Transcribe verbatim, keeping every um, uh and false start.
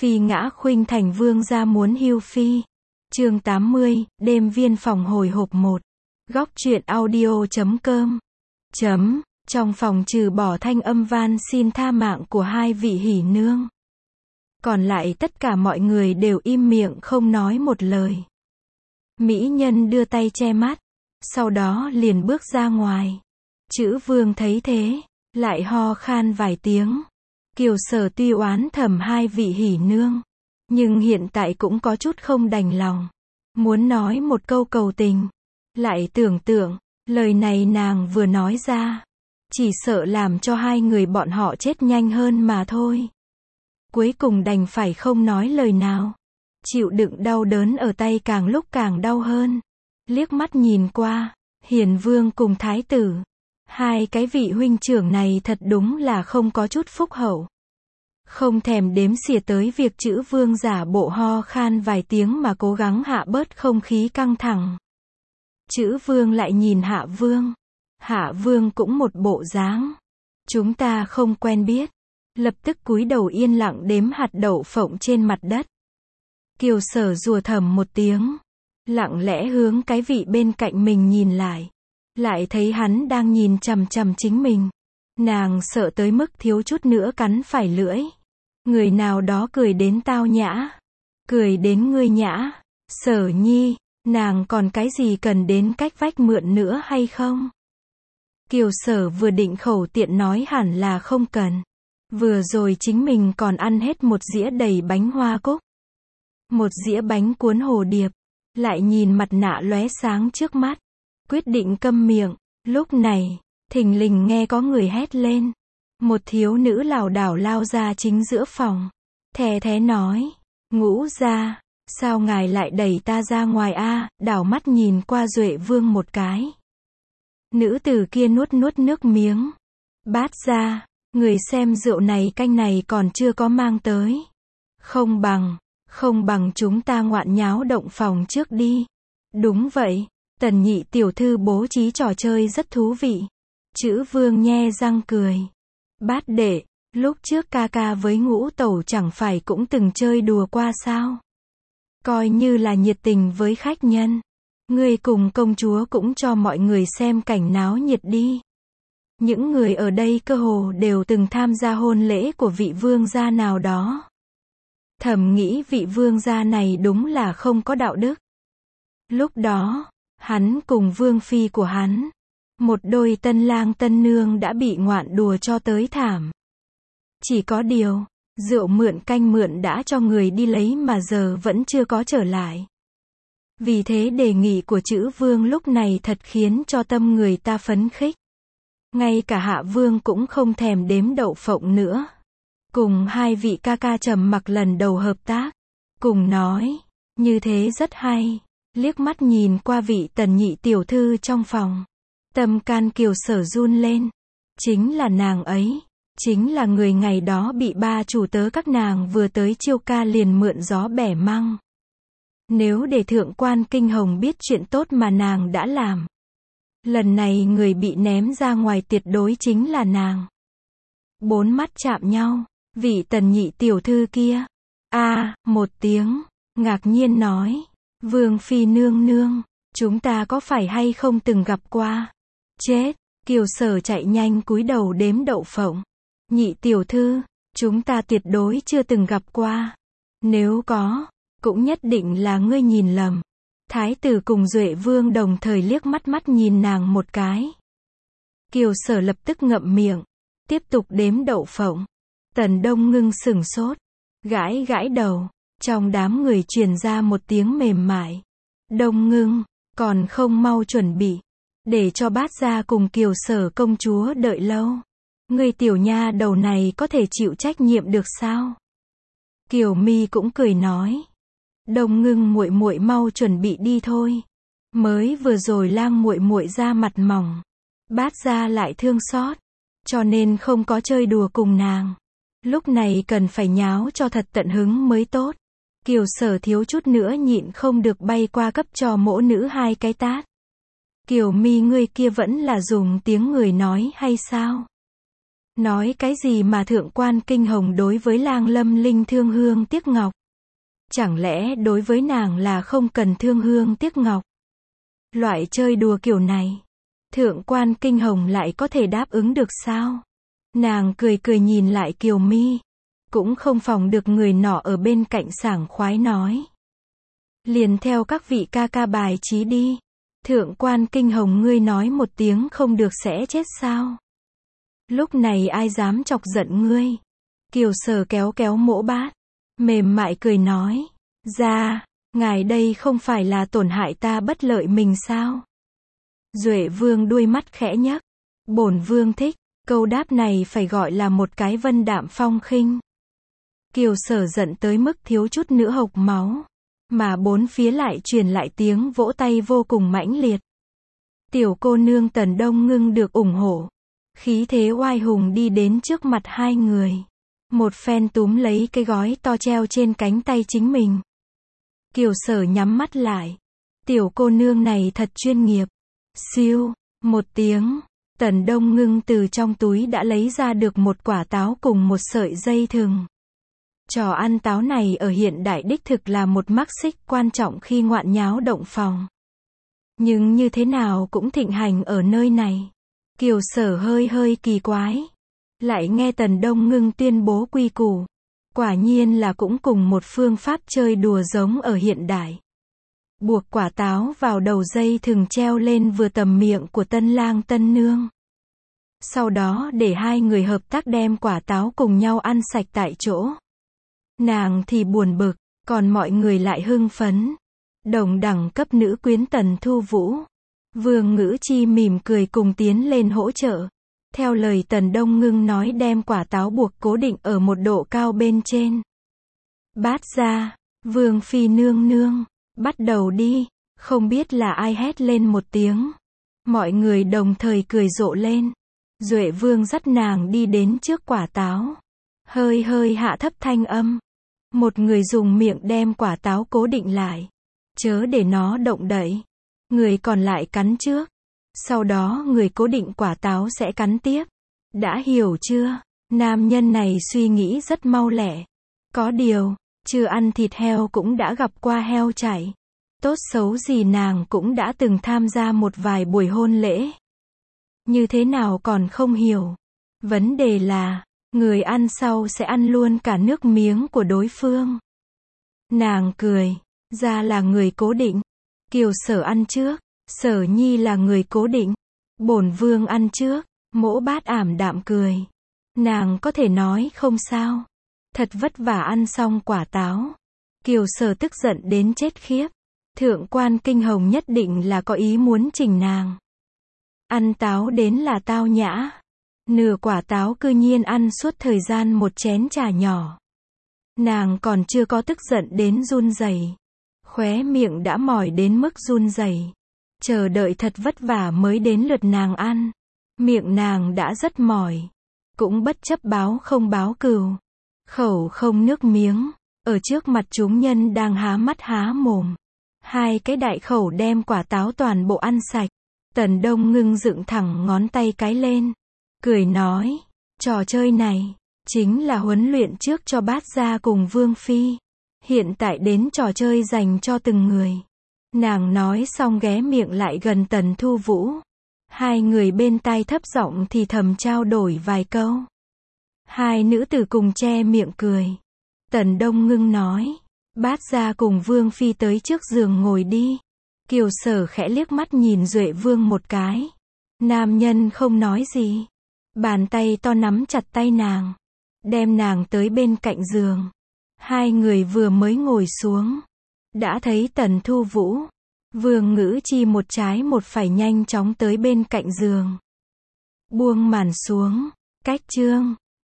Phi ngã khuynh thành vương gia muốn hưu phi. Chương tám mươi, đêm viên phòng hồi hộp một. Góc truyện audio chấm com. Chấm, trong phòng trừ bỏ thanh âm van xin tha mạng của hai vị hỉ nương. Còn lại tất cả mọi người đều im miệng không nói một lời. Mỹ nhân đưa tay che mắt, sau đó liền bước ra ngoài. Chữ vương thấy thế, lại ho khan vài tiếng. Kiều Sở tuy oán thầm hai vị hỉ nương, nhưng hiện tại cũng có chút không đành lòng. Muốn nói một câu cầu tình, lại tưởng tượng, lời này nàng vừa nói ra, chỉ sợ làm cho hai người bọn họ chết nhanh hơn mà thôi. Cuối cùng đành phải không nói lời nào. Chịu đựng đau đớn ở tay càng lúc càng đau hơn. Liếc mắt nhìn qua, Hiền Vương cùng Thái tử. Hai cái vị huynh trưởng này thật đúng là không có chút phúc hậu. Không thèm đếm xỉa tới việc chữ vương giả bộ ho khan vài tiếng mà cố gắng hạ bớt không khí căng thẳng. Chữ vương lại nhìn Hạ Vương. Hạ Vương cũng một bộ dáng. Chúng ta không quen biết. Lập tức cúi đầu yên lặng đếm hạt đậu phộng trên mặt đất. Kiều Sở rùa thầm một tiếng. Lặng lẽ hướng cái vị bên cạnh mình nhìn lại. Lại thấy hắn đang nhìn chằm chằm chính mình. Nàng sợ tới mức thiếu chút nữa cắn phải lưỡi. Người nào đó cười đến tao nhã. Cười đến ngươi nhã. Sở nhi, nàng còn cái gì cần đến cách vách mượn nữa hay không? Kiều Sở vừa định khẩu tiện nói hẳn là không cần. Vừa rồi chính mình còn ăn hết một dĩa đầy bánh hoa cúc. Một dĩa bánh cuốn hồ điệp. Lại nhìn mặt nạ lóe sáng trước mắt. Quyết định câm miệng. Lúc này, thình lình nghe có người hét lên. Một thiếu nữ lảo đảo lao ra chính giữa phòng. Thè thé nói. Ngũ gia, sao ngài lại đẩy ta ra ngoài a? Đảo mắt nhìn qua Duệ Vương một cái. Nữ tử kia nuốt nuốt nước miếng. Bát gia, người xem rượu này canh này còn chưa có mang tới. Không bằng, không bằng chúng ta ngoạn nháo động phòng trước đi. Đúng vậy, Tần nhị tiểu thư bố trí trò chơi rất thú vị. Chữ Vương nhe răng cười. Bát đệ, lúc trước ca ca với Ngũ tẩu chẳng phải cũng từng chơi đùa qua sao? Coi như là nhiệt tình với khách nhân. Ngươi cùng công chúa cũng cho mọi người xem cảnh náo nhiệt đi. Những người ở đây cơ hồ đều từng tham gia hôn lễ của vị vương gia nào đó. Thầm nghĩ vị vương gia này đúng là không có đạo đức. Lúc đó, hắn cùng vương phi của hắn, một đôi tân lang tân nương đã bị ngoạn đùa cho tới thảm. Chỉ có điều, rượu mượn canh mượn đã cho người đi lấy mà giờ vẫn chưa có trở lại. Vì thế đề nghị của chữ Vương lúc này thật khiến cho tâm người ta phấn khích. Ngay cả Hạ Vương cũng không thèm đếm đậu phộng nữa. Cùng hai vị ca ca trầm mặc lần đầu hợp tác. Cùng nói, như thế rất hay. Liếc mắt nhìn qua vị Tần nhị tiểu thư trong phòng. Tâm can Kiều Sở run lên. Chính là nàng ấy. Chính là người ngày đó bị ba chủ tớ các nàng vừa tới chiêu ca liền mượn gió bẻ măng. Nếu để thượng quan Kinh Hồng biết chuyện tốt mà nàng đã làm. Lần này người bị ném ra ngoài tuyệt đối chính là nàng. Bốn mắt chạm nhau. Vị Tần nhị tiểu thư kia. A, một tiếng. Ngạc nhiên nói. Vương phi nương nương. Chúng ta có phải hay không từng gặp qua? Chết. Kiều Sở chạy nhanh cúi đầu đếm đậu phộng. Nhị tiểu thư. Chúng ta tuyệt đối chưa từng gặp qua. Nếu có, cũng nhất định là ngươi nhìn lầm. Thái tử cùng Duệ Vương đồng thời liếc mắt mắt nhìn nàng một cái. Kiều Sở lập tức ngậm miệng. Tiếp tục đếm đậu phộng. Tần Đông Ngưng sửng sốt. Gãi gãi đầu. Trong đám người truyền ra một tiếng mềm mại. Đông Ngưng, còn không mau chuẩn bị. Để cho bát gia cùng Kiều Sở công chúa đợi lâu. Người tiểu nha đầu này có thể chịu trách nhiệm được sao? Kiều Mi cũng cười nói. Đông Ngưng muội muội mau chuẩn bị đi thôi. Mới vừa rồi Lang muội muội ra mặt mỏng. Bát gia lại thương xót. Cho nên không có chơi đùa cùng nàng. Lúc này cần phải nháo cho thật tận hứng mới tốt. Kiều Sở thiếu chút nữa nhịn không được bay qua cấp cho mỗ nữ hai cái tát. Kiều Mi ngươi kia vẫn là dùng tiếng người nói hay sao? Nói cái gì mà thượng quan kinh hồng đối với Lang Lâm Linh thương hương tiếc ngọc? Chẳng lẽ đối với nàng là không cần thương hương tiếc ngọc? Loại chơi đùa kiểu này, thượng quan kinh hồng lại có thể đáp ứng được sao? Nàng cười cười nhìn lại Kiều Mi, cũng không phòng được người nọ ở bên cạnh sảng khoái nói. Liền theo các vị ca ca bài trí đi. Thượng quan kinh hồng ngươi nói một tiếng không được sẽ chết sao? Lúc này ai dám chọc giận ngươi? Kiều Sở kéo kéo Mỗ Bát, mềm mại cười nói. Ra, ngài đây không phải là tổn hại ta bất lợi mình sao? Duệ Vương đuôi mắt khẽ nhấc. Bổn Vương thích, câu đáp này phải gọi là một cái vân đạm phong khinh. Kiều Sở giận tới mức thiếu chút nữa hộc máu. Mà bốn phía lại truyền lại tiếng vỗ tay vô cùng mãnh liệt. Tiểu cô nương Tần Đông Ngưng được ủng hộ. Khí thế oai hùng đi đến trước mặt hai người. Một phen túm lấy cái gói to treo trên cánh tay chính mình. Kiều Sở nhắm mắt lại. Tiểu cô nương này thật chuyên nghiệp. Siêu, một tiếng, Tần Đông Ngưng từ trong túi đã lấy ra được một quả táo cùng một sợi dây thừng. Trò ăn táo này ở hiện đại đích thực là một mắc xích quan trọng khi ngoạn nháo động phòng. Nhưng như thế nào cũng thịnh hành ở nơi này. Kiều Sở hơi hơi kỳ quái. Lại nghe Tần Đông Ngưng tuyên bố quy củ. Quả nhiên là cũng cùng một phương pháp chơi đùa giống ở hiện đại. Buộc quả táo vào đầu dây thừng treo lên vừa tầm miệng của tân lang tân nương. Sau đó để hai người hợp tác đem quả táo cùng nhau ăn sạch tại chỗ. Nàng thì buồn bực, còn mọi người lại hưng phấn. Đồng đẳng cấp nữ quyến Tần Thu Vũ. Vương Ngữ Chi mỉm cười cùng tiến lên hỗ trợ. Theo lời Tần Đông Ngưng nói đem quả táo buộc cố định ở một độ cao bên trên. Bát ra, Vương Phi nương nương, bắt đầu đi. Không biết là ai hét lên một tiếng. Mọi người đồng thời cười rộ lên. Duệ Vương dắt nàng đi đến trước quả táo. Hơi hơi hạ thấp thanh âm. Một người dùng miệng đem quả táo cố định lại. Chớ để nó động đậy. Người còn lại cắn trước. Sau đó người cố định quả táo sẽ cắn tiếp. Đã hiểu chưa? Nam nhân này suy nghĩ rất mau lẹ. Có điều, chưa ăn thịt heo cũng đã gặp qua heo chạy. Tốt xấu gì nàng cũng đã từng tham gia một vài buổi hôn lễ. Như thế nào còn không hiểu? Vấn đề là, người ăn sau sẽ ăn luôn cả nước miếng của đối phương. Nàng cười, ra là người cố định. Kiều Sở ăn trước, Sở Nhi là người cố định. Bổn Vương ăn trước, Mỗ Bát ảm đạm cười. Nàng có thể nói không sao. Thật vất vả ăn xong quả táo. Kiều Sở tức giận đến chết khiếp. Thượng quan kinh hồng nhất định là có ý muốn chỉnh nàng. Ăn táo đến là tao nhã. Nửa quả táo cư nhiên ăn suốt thời gian một chén trà nhỏ. Nàng còn chưa có tức giận đến run rẩy. Khóe miệng đã mỏi đến mức run rẩy. Chờ đợi thật vất vả mới đến lượt nàng ăn. Miệng nàng đã rất mỏi. Cũng bất chấp báo không báo cừu. Khẩu không nước miếng. Ở trước mặt chúng nhân đang há mắt há mồm. Hai cái đại khẩu đem quả táo toàn bộ ăn sạch. Tần Đông Ngưng dựng thẳng ngón tay cái lên. Cười nói, trò chơi này, chính là huấn luyện trước cho Bát gia cùng Vương Phi. Hiện tại đến trò chơi dành cho từng người. Nàng nói xong ghé miệng lại gần Tần Thu Vũ. Hai người bên tai thấp giọng thì thầm trao đổi vài câu. Hai nữ tử cùng che miệng cười. Tần Đông Ngưng nói, Bát gia cùng Vương Phi tới trước giường ngồi đi. Kiều Sở khẽ liếc mắt nhìn Duệ Vương một cái. Nam nhân không nói gì. Bàn tay to nắm chặt tay nàng. Đem nàng tới bên cạnh giường. Hai người vừa mới ngồi xuống. Đã thấy Tần Thu Vũ. Vương Ngữ Chi một trái một phải nhanh chóng tới bên cạnh giường. Buông màn xuống. Cách chương.